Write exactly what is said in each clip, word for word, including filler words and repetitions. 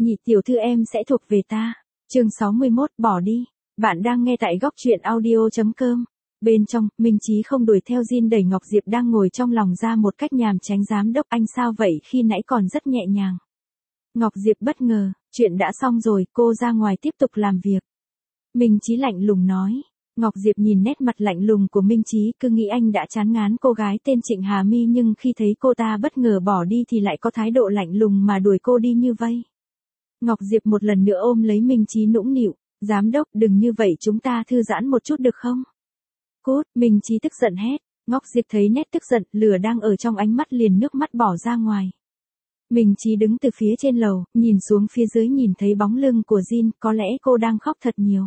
nhị tiểu thư em sẽ thuộc về ta. Chương sáu mươi mốt, bỏ đi. Bạn đang nghe tại góc truyện audio chấm com. Bên trong, Minh Chí không đuổi theo Jin đẩy Ngọc Diệp đang ngồi trong lòng ra một cách nhàm chán. Giám đốc, anh sao vậy? Khi nãy còn rất nhẹ nhàng. Ngọc Diệp bất ngờ, chuyện đã xong rồi, cô ra ngoài tiếp tục làm việc. Minh Chí lạnh lùng nói. Ngọc Diệp nhìn nét mặt lạnh lùng của Minh Chí, cứ nghĩ anh đã chán ngán cô gái tên Trịnh Hà My, nhưng khi thấy cô ta bất ngờ bỏ đi thì lại có thái độ lạnh lùng mà đuổi cô đi như vây. Ngọc Diệp một lần nữa ôm lấy Minh Chí nũng nịu, giám đốc đừng như vậy, chúng ta thư giãn một chút được không? Cút, Minh Chí tức giận hét. Ngọc Diệp thấy nét tức giận, lửa đang ở trong ánh mắt liền nước mắt bỏ ra ngoài. Minh Chí đứng từ phía trên lầu, nhìn xuống phía dưới nhìn thấy bóng lưng của Jin, có lẽ cô đang khóc thật nhiều.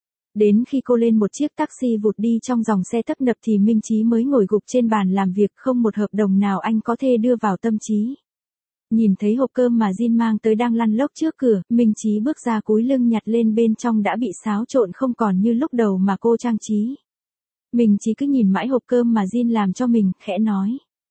Đến khi cô lên một chiếc taxi vụt đi trong dòng xe tấp nập thì Minh Chí mới ngồi gục trên bàn làm việc, không một hợp đồng nào anh có thể đưa vào tâm trí. Nhìn thấy hộp cơm mà Jin mang tới đang lăn lóc trước cửa, Minh Chí bước ra cúi lưng nhặt lên, bên trong đã bị xáo trộn không còn như lúc đầu mà cô trang trí. Minh Chí cứ nhìn mãi hộp cơm mà Jin làm cho mình, khẽ nói.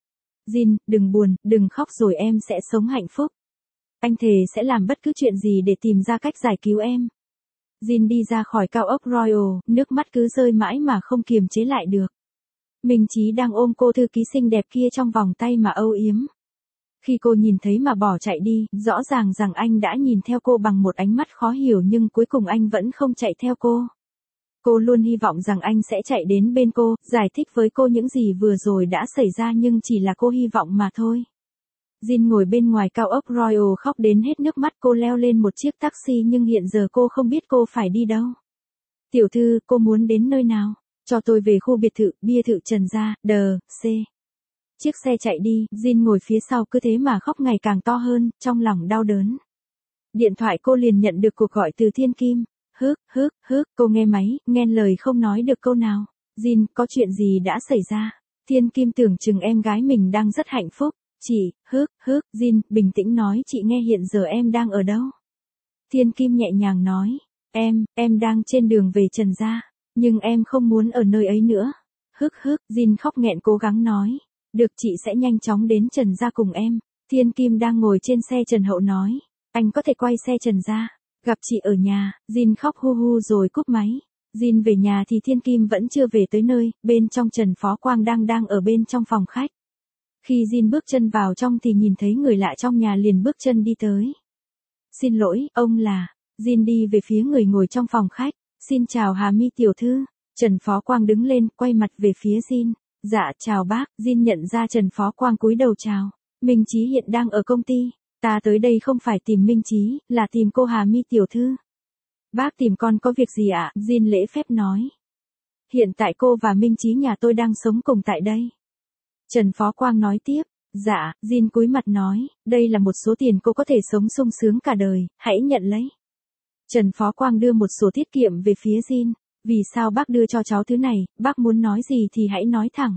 Jin, đừng buồn, đừng khóc rồi em sẽ sống hạnh phúc. Anh thề sẽ làm bất cứ chuyện gì để tìm ra cách giải cứu em. Jin đi ra khỏi cao ốc Royal, nước mắt cứ rơi mãi mà không kiềm chế lại được. Minh Chí đang ôm cô thư ký xinh đẹp kia trong vòng tay mà âu yếm. Khi cô nhìn thấy mà bỏ chạy đi, rõ ràng rằng anh đã nhìn theo cô bằng một ánh mắt khó hiểu, nhưng cuối cùng anh vẫn không chạy theo cô. Cô luôn hy vọng rằng anh sẽ chạy đến bên cô, giải thích với cô những gì vừa rồi đã xảy ra, nhưng chỉ là cô hy vọng mà thôi. Jin ngồi bên ngoài cao ốc Royal khóc đến hết nước mắt, cô leo lên một chiếc taxi nhưng hiện giờ cô không biết cô phải đi đâu. Tiểu thư, cô muốn đến nơi nào? Cho tôi về khu biệt thự, bia thự Trần Gia, đờ, C. Chiếc xe chạy đi, Jin ngồi phía sau cứ thế mà khóc ngày càng to hơn, trong lòng đau đớn. Điện thoại cô liền nhận được cuộc gọi từ Thiên Kim. Hức, hức, hức, cô nghe máy, nghe lời không nói được câu nào. Jin, có chuyện gì đã xảy ra? Thiên Kim tưởng chừng em gái mình đang rất hạnh phúc. Chị, hức, hức, Jin, bình tĩnh nói, chị nghe hiện giờ em đang ở đâu? Thiên Kim nhẹ nhàng nói. Em, em đang trên đường về Trần Gia. Nhưng em không muốn ở nơi ấy nữa. Hức hức, Jin khóc nghẹn cố gắng nói. Được, chị sẽ nhanh chóng đến Trần Gia cùng em. Thiên Kim đang ngồi trên xe Trần Hậu nói. Anh có thể quay xe Trần Gia. Gặp chị ở nhà, Jin khóc hu hu rồi cúp máy. Jin về nhà thì Thiên Kim vẫn chưa về tới nơi, bên trong Trần Phó Quang đang đang ở bên trong phòng khách. Khi Jin bước chân vào trong thì nhìn thấy người lạ trong nhà, liền bước chân đi tới. Xin lỗi, ông là... Jin đi về phía người ngồi trong phòng khách. Xin chào Hà My tiểu thư. Trần Phó Quang đứng lên, quay mặt về phía Jin. Dạ, chào bác. Jin nhận ra Trần Phó Quang cúi đầu chào. Minh Chí hiện đang ở công ty. Ta tới đây không phải tìm Minh Chí, là tìm cô Hà My tiểu thư. Bác tìm con có việc gì ạ? À? Jin lễ phép nói. Hiện tại cô và Minh Chí nhà tôi đang sống cùng tại đây. Trần Phó Quang nói tiếp. Dạ, Jin cúi mặt nói, đây là một số tiền cô có thể sống sung sướng cả đời, hãy nhận lấy. Trần Phó Quang đưa một sổ tiết kiệm về phía Jin. Vì sao bác đưa cho cháu thứ này, bác muốn nói gì thì hãy nói thẳng.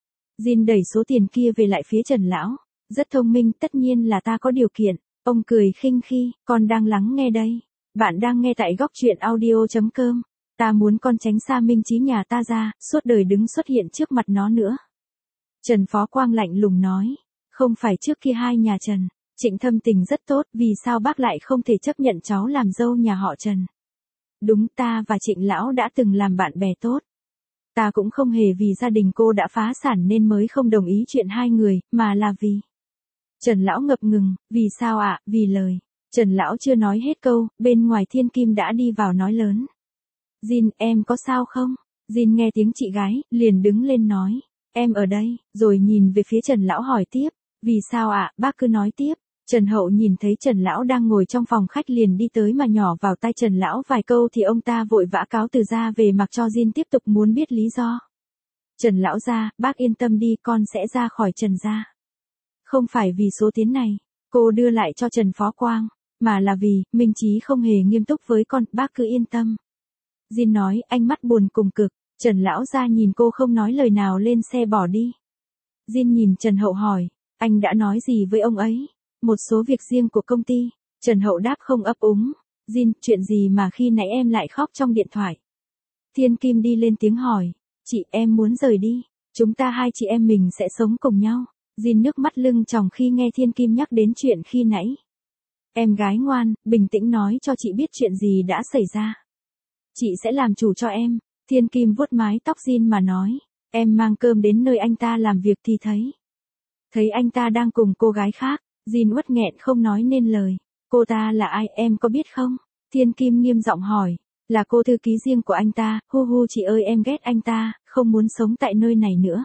Jin đẩy số tiền kia về lại phía Trần Lão. Rất thông minh, tất nhiên là ta có điều kiện. Ông cười khinh khi, con đang lắng nghe đây. Bạn đang nghe tại góc truyện audio chấm com. Ta muốn con tránh xa Minh Chí nhà ta ra, suốt đời đứng xuất hiện trước mặt nó nữa. Trần Phó Quang lạnh lùng nói. Không phải trước kia hai nhà Trần, Trịnh thâm tình rất tốt, vì sao bác lại không thể chấp nhận cháu làm dâu nhà họ Trần? Đúng, ta và Trịnh Lão đã từng làm bạn bè tốt. Ta cũng không hề vì gia đình cô đã phá sản nên mới không đồng ý chuyện hai người, mà là vì... Trần Lão ngập ngừng, vì sao ạ, à? Vì lời. Trần Lão chưa nói hết câu, bên ngoài Thiên Kim đã đi vào nói lớn. Jin, em có sao không? Jin nghe tiếng chị gái, liền đứng lên nói. Em ở đây, rồi nhìn về phía Trần Lão hỏi tiếp. Vì sao ạ, à? Bác cứ nói tiếp. Trần Hậu nhìn thấy Trần Lão đang ngồi trong phòng khách liền đi tới mà nhỏ vào tai Trần Lão vài câu thì ông ta vội vã cáo từ ra về, mặc cho Jin tiếp tục muốn biết lý do. Trần Lão ra, bác yên tâm đi, con sẽ ra khỏi Trần gia. Không phải vì số tiền này, cô đưa lại cho Trần Phó Quang, mà là vì, Minh Chí không hề nghiêm túc với con, bác cứ yên tâm. Jin nói, ánh mắt buồn cùng cực. Trần Lão ra nhìn cô không nói lời nào, lên xe bỏ đi. Jin nhìn Trần Hậu hỏi, anh đã nói gì với ông ấy? Một số việc riêng của công ty. Trần Hậu đáp không ấp úng. Jin, chuyện gì mà khi nãy em lại khóc trong điện thoại? Thiên Kim đi lên tiếng hỏi. Chị, em muốn rời đi. Chúng ta hai chị em mình sẽ sống cùng nhau. Jin nước mắt lưng tròng khi nghe Thiên Kim nhắc đến chuyện khi nãy. Em gái ngoan, bình tĩnh nói cho chị biết chuyện gì đã xảy ra. Chị sẽ làm chủ cho em. Thiên Kim vuốt mái tóc Jin mà nói. Em mang cơm đến nơi anh ta làm việc thì thấy. Thấy anh ta đang cùng cô gái khác. Jin uất nghẹn không nói nên lời. Cô ta là ai em có biết không? Thiên Kim nghiêm giọng hỏi. Là cô thư ký riêng của anh ta. Hu hu chị ơi em ghét anh ta, không muốn sống tại nơi này nữa.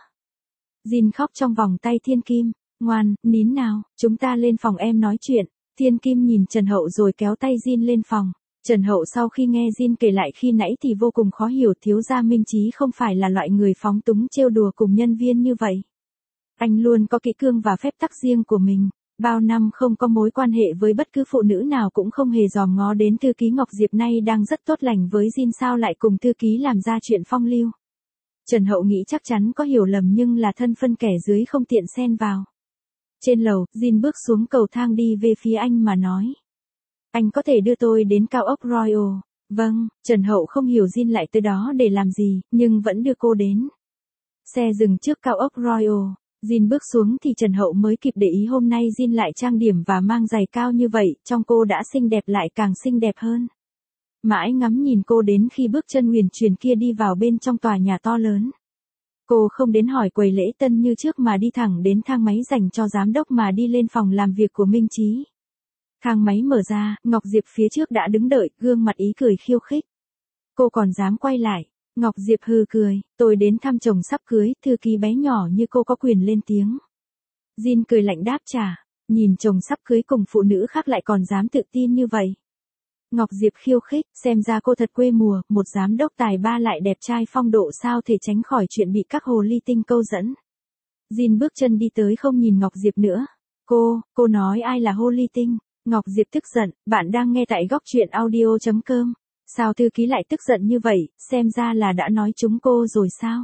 Jin khóc trong vòng tay Thiên Kim. Ngoan, nín nào, chúng ta lên phòng em nói chuyện. Thiên Kim nhìn Trần Hậu rồi kéo tay Jin lên phòng. Trần Hậu sau khi nghe Jin kể lại khi nãy thì vô cùng khó hiểu, thiếu gia Minh Chí không phải là loại người phóng túng trêu đùa cùng nhân viên như vậy. Anh luôn có kỹ cương và phép tắc riêng của mình. Bao năm không có mối quan hệ với bất cứ phụ nữ nào cũng không hề dòm ngó đến thư ký Ngọc Diệp nay đang rất tốt lành với Jin sao lại cùng thư ký làm ra chuyện phong lưu. Trần Hậu nghĩ chắc chắn có hiểu lầm nhưng là thân phân kẻ dưới không tiện xen vào. Trên lầu, Jin bước xuống cầu thang đi về phía anh mà nói. Anh có thể đưa tôi đến cao ốc Royal. Vâng, Trần Hậu không hiểu Jin lại tới đó để làm gì, nhưng vẫn đưa cô đến. Xe dừng trước cao ốc Royal. Jin bước xuống thì Trần Hậu mới kịp để ý hôm nay Jin lại trang điểm và mang giày cao như vậy, trong cô đã xinh đẹp lại càng xinh đẹp hơn. Mãi ngắm nhìn cô đến khi bước chân huyền chuyển kia đi vào bên trong tòa nhà to lớn. Cô không đến hỏi quầy lễ tân như trước mà đi thẳng đến thang máy dành cho giám đốc mà đi lên phòng làm việc của Minh Chí. Thang máy mở ra, Ngọc Diệp phía trước đã đứng đợi, gương mặt ý cười khiêu khích. Cô còn dám quay lại. Ngọc Diệp hừ cười, tôi đến thăm chồng sắp cưới, thư ký bé nhỏ như cô có quyền lên tiếng. Jin cười lạnh đáp trả, nhìn chồng sắp cưới cùng phụ nữ khác lại còn dám tự tin như vậy. Ngọc Diệp khiêu khích, xem ra cô thật quê mùa, một giám đốc tài ba lại đẹp trai phong độ sao thể tránh khỏi chuyện bị các hồ ly tinh câu dẫn. Jin bước chân đi tới không nhìn Ngọc Diệp nữa. Cô, cô nói ai là hồ ly tinh? Ngọc Diệp tức giận, bạn đang nghe tại góc truyện audio chấm com. Sao thư ký lại tức giận như vậy, xem ra là đã nói chúng cô rồi sao?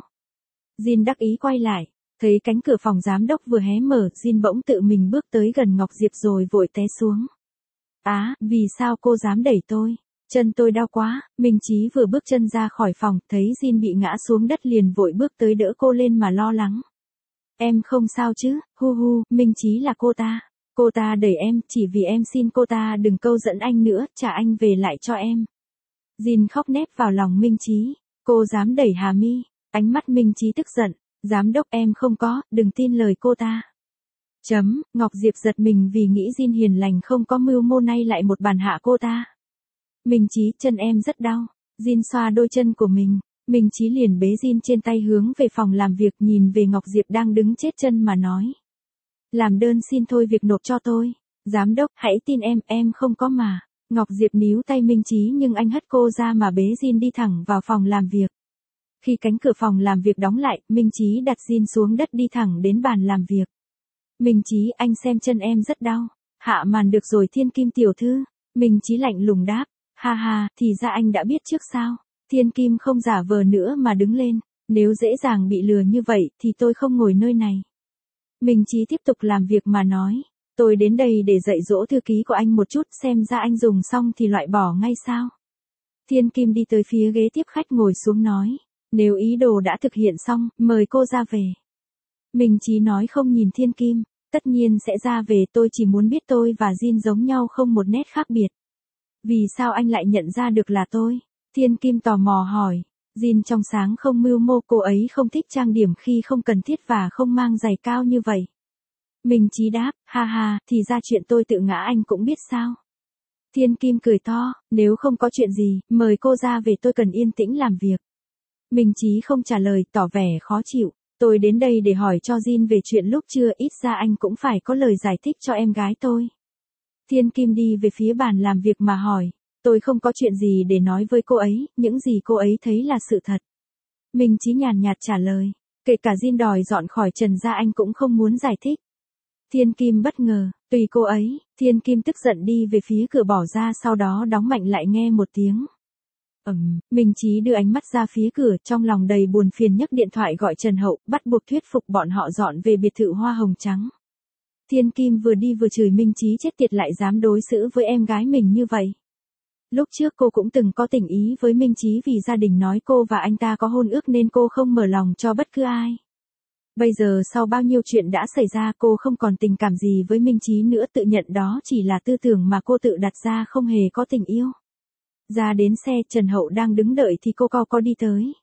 Jin đắc ý quay lại, thấy cánh cửa phòng giám đốc vừa hé mở, Jin bỗng tự mình bước tới gần Ngọc Diệp rồi vội té xuống. Á, à, vì sao cô dám đẩy tôi? Chân tôi đau quá. Minh Chí vừa bước chân ra khỏi phòng, thấy Jin bị ngã xuống đất liền vội bước tới đỡ cô lên mà lo lắng. Em không sao chứ? Hu hu, Minh Chí là cô ta. Cô ta đẩy em, chỉ vì em xin cô ta đừng câu dẫn anh nữa, trả anh về lại cho em. Jin khóc nép vào lòng Minh Chí. Cô dám đẩy Hà Mi? Ánh mắt Minh Chí tức giận. Giám đốc em không có, đừng tin lời cô ta. Chấm, Ngọc Diệp giật mình vì nghĩ Jin hiền lành không có mưu mô nay lại một bàn hạ cô ta. Minh Chí, chân em rất đau. Jin xoa đôi chân của mình. Minh Chí liền bế Jin trên tay hướng về phòng làm việc, nhìn về Ngọc Diệp đang đứng chết chân mà nói. Làm đơn xin thôi việc nộp cho tôi. Giám đốc, hãy tin em, em không có mà. Ngọc Diệp níu tay Minh Chí nhưng anh hất cô ra mà bế Jin đi thẳng vào phòng làm việc. Khi cánh cửa phòng làm việc đóng lại, Minh Chí đặt Jin xuống đất đi thẳng đến bàn làm việc. Minh Chí, anh xem chân em rất đau. Hạ màn được rồi Thiên Kim tiểu thư. Minh Chí lạnh lùng đáp. Ha ha, thì ra anh đã biết trước sao. Thiên Kim không giả vờ nữa mà đứng lên. Nếu dễ dàng bị lừa như vậy thì tôi không ngồi nơi này. Minh Chí tiếp tục làm việc mà nói. Tôi đến đây để dạy dỗ thư ký của anh một chút, xem ra anh dùng xong thì loại bỏ ngay sao. Thiên Kim đi tới phía ghế tiếp khách ngồi xuống nói. Nếu ý đồ đã thực hiện xong, mời cô ra về. Minh Chí nói không nhìn Thiên Kim. Tất nhiên sẽ ra về, tôi chỉ muốn biết tôi và Jin giống nhau không một nét khác biệt. Vì sao anh lại nhận ra được là tôi? Thiên Kim tò mò hỏi. Jin trong sáng không mưu mô, cô ấy không thích trang điểm khi không cần thiết và không mang giày cao như vậy. Minh Chí đáp, ha ha, thì ra chuyện tôi tự ngã anh cũng biết sao. Thiên Kim cười to, nếu không có chuyện gì, mời cô ra về, tôi cần yên tĩnh làm việc. Minh Chí không trả lời, tỏ vẻ khó chịu. Tôi đến đây để hỏi cho Jin về chuyện lúc trưa, ít ra anh cũng phải có lời giải thích cho em gái tôi. Thiên Kim đi về phía bàn làm việc mà hỏi. Tôi không có chuyện gì để nói với cô ấy, những gì cô ấy thấy là sự thật. Minh Chí nhàn nhạt trả lời. Kể cả Jin đòi dọn khỏi Trần gia anh cũng không muốn giải thích. Thiên Kim bất ngờ, tùy cô ấy. Thiên Kim tức giận đi về phía cửa bỏ ra, sau đó đóng mạnh lại nghe một tiếng. Ừm, Minh Chí đưa ánh mắt ra phía cửa, trong lòng đầy buồn phiền nhấc điện thoại gọi Trần Hậu, bắt buộc thuyết phục bọn họ dọn về biệt thự hoa hồng trắng. Thiên Kim vừa đi vừa chửi Minh Chí chết tiệt lại dám đối xử với em gái mình như vậy. Lúc trước cô cũng từng có tình ý với Minh Chí vì gia đình nói cô và anh ta có hôn ước nên cô không mở lòng cho bất cứ ai. Bây giờ sau bao nhiêu chuyện đã xảy ra cô không còn tình cảm gì với Minh Chí nữa, tự nhận đó chỉ là tư tưởng mà cô tự đặt ra, không hề có tình yêu. Ra đến xe, Trần Hậu đang đứng đợi thì cô co có đi tới.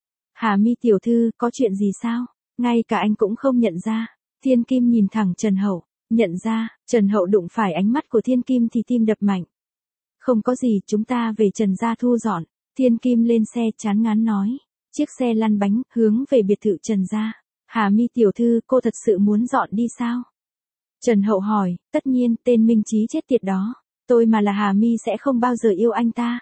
Hà Mi tiểu thư, có chuyện gì sao? Ngay cả anh cũng không nhận ra. Thiên Kim nhìn thẳng Trần Hậu, nhận ra, Trần Hậu đụng phải ánh mắt của Thiên Kim thì tim đập mạnh. Không có gì, chúng ta về Trần gia thu dọn. Thiên Kim lên xe chán ngán nói. Chiếc xe lăn bánh, hướng về biệt thự Trần gia. Hà Mi tiểu thư, cô thật sự muốn dọn đi sao? Trần Hậu hỏi, tất nhiên, tên Minh Chí chết tiệt đó. Tôi mà là Hà Mi sẽ không bao giờ yêu anh ta.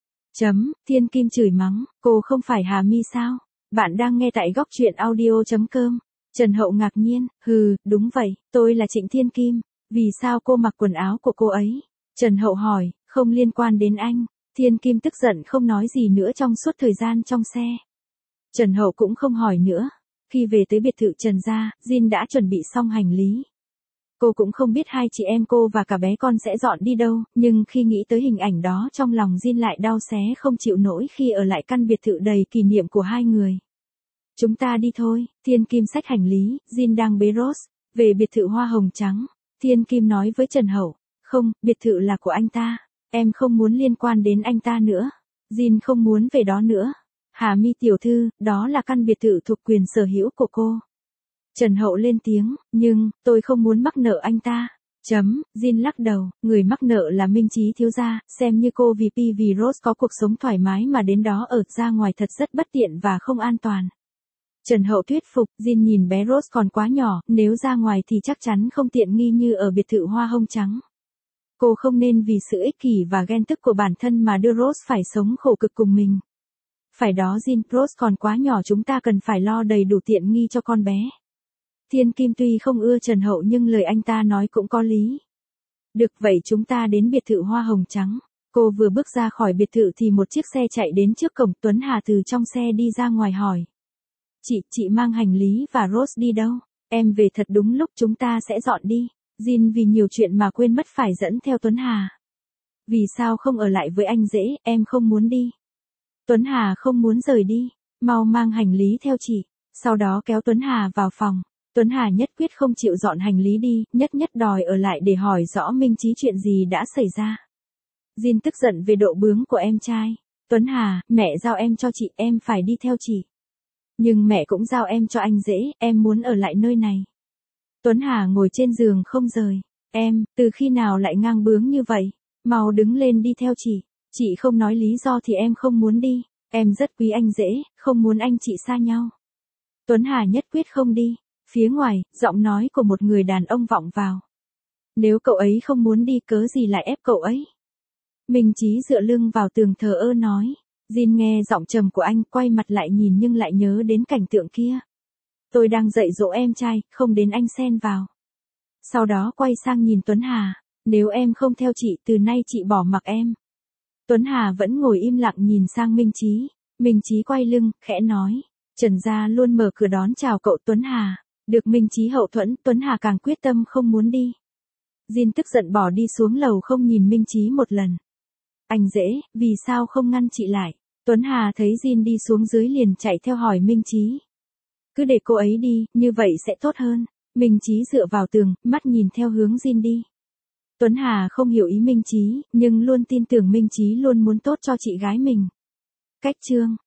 Chấm, Thiên Kim chửi mắng, cô không phải Hà Mi sao? Bạn đang nghe tại góc truyện audio.com. Trần Hậu ngạc nhiên, hừ, đúng vậy, tôi là Trịnh Thiên Kim. Vì sao cô mặc quần áo của cô ấy? Trần Hậu hỏi, không liên quan đến anh. Thiên Kim tức giận không nói gì nữa trong suốt thời gian trong xe. Trần Hậu cũng không hỏi nữa. Khi về tới biệt thự Trần gia, Jin đã chuẩn bị xong hành lý. Cô cũng không biết hai chị em cô và cả bé con sẽ dọn đi đâu, nhưng khi nghĩ tới hình ảnh đó trong lòng Jin lại đau xé không chịu nổi khi ở lại căn biệt thự đầy kỷ niệm của hai người. Chúng ta đi thôi, Thiên Kim xách hành lý, Jin đang bế Rose, về biệt thự hoa hồng trắng. Thiên Kim nói với Trần Hậu, không, biệt thự là của anh ta, em không muốn liên quan đến anh ta nữa. Jin không muốn về đó nữa. Hà Mi tiểu thư, đó là căn biệt thự thuộc quyền sở hữu của cô. Trần Hậu lên tiếng, nhưng, tôi không muốn mắc nợ anh ta. Chấm, Jin lắc đầu, người mắc nợ là Minh Chí thiếu gia, xem như cô vì Pi vì Rose có cuộc sống thoải mái mà đến đó ở, ra ngoài thật rất bất tiện và không an toàn. Trần Hậu thuyết phục, Jin nhìn bé Rose còn quá nhỏ, nếu ra ngoài thì chắc chắn không tiện nghi như ở biệt thự hoa hồng trắng. Cô không nên vì sự ích kỷ và ghen tức của bản thân mà đưa Rose phải sống khổ cực cùng mình. Phải đó Jin, Rose còn quá nhỏ, chúng ta cần phải lo đầy đủ tiện nghi cho con bé. Thiên Kim tuy không ưa Trần Hậu nhưng lời anh ta nói cũng có lý. Được vậy chúng ta đến biệt thự hoa hồng trắng. Cô vừa bước ra khỏi biệt thự thì một chiếc xe chạy đến trước cổng. Tuấn Hà từ trong xe đi ra ngoài hỏi. Chị, chị mang hành lý và Rose đi đâu? Em về thật đúng lúc, chúng ta sẽ dọn đi. Jin vì nhiều chuyện mà quên mất phải dẫn theo Tuấn Hà. Vì sao không ở lại với anh dễ, em không muốn đi. Tuấn Hà không muốn rời đi. Mau mang hành lý theo chị. Sau đó kéo Tuấn Hà vào phòng. Tuấn Hà nhất quyết không chịu dọn hành lý đi, nhất nhất đòi ở lại để hỏi rõ Minh Chí chuyện gì đã xảy ra. Jin tức giận về độ bướng của em trai. Tuấn Hà, mẹ giao em cho chị, em phải đi theo chị. Nhưng mẹ cũng giao em cho anh dễ, em muốn ở lại nơi này. Tuấn Hà ngồi trên giường không rời. Em, từ khi nào lại ngang bướng như vậy? Mau đứng lên đi theo chị. Chị không nói lý do thì em không muốn đi. Em rất quý anh dễ, không muốn anh chị xa nhau. Tuấn Hà nhất quyết không đi. Phía ngoài, giọng nói của một người đàn ông vọng vào. Nếu cậu ấy không muốn đi cớ gì lại ép cậu ấy? Minh Chí dựa lưng vào tường thờ ơ nói. Jin nghe giọng trầm của anh, quay mặt lại nhìn nhưng lại nhớ đến cảnh tượng kia. Tôi đang dạy dỗ em trai, không đến anh xen vào. Sau đó quay sang nhìn Tuấn Hà. Nếu em không theo chị, từ nay chị bỏ mặc em. Tuấn Hà vẫn ngồi im lặng nhìn sang Minh Chí. Minh Chí quay lưng, khẽ nói. Trần gia luôn mở cửa đón chào cậu Tuấn Hà. Được Minh Chí hậu thuẫn, Tuấn Hà càng quyết tâm không muốn đi. Jin tức giận bỏ đi xuống lầu không nhìn Minh Chí một lần. Anh dễ, vì sao không ngăn chị lại? Tuấn Hà thấy Jin đi xuống dưới liền chạy theo hỏi Minh Chí. Cứ để cô ấy đi, như vậy sẽ tốt hơn. Minh Chí dựa vào tường, mắt nhìn theo hướng Jin đi. Tuấn Hà không hiểu ý Minh Chí, nhưng luôn tin tưởng Minh Chí luôn muốn tốt cho chị gái mình. Cách chương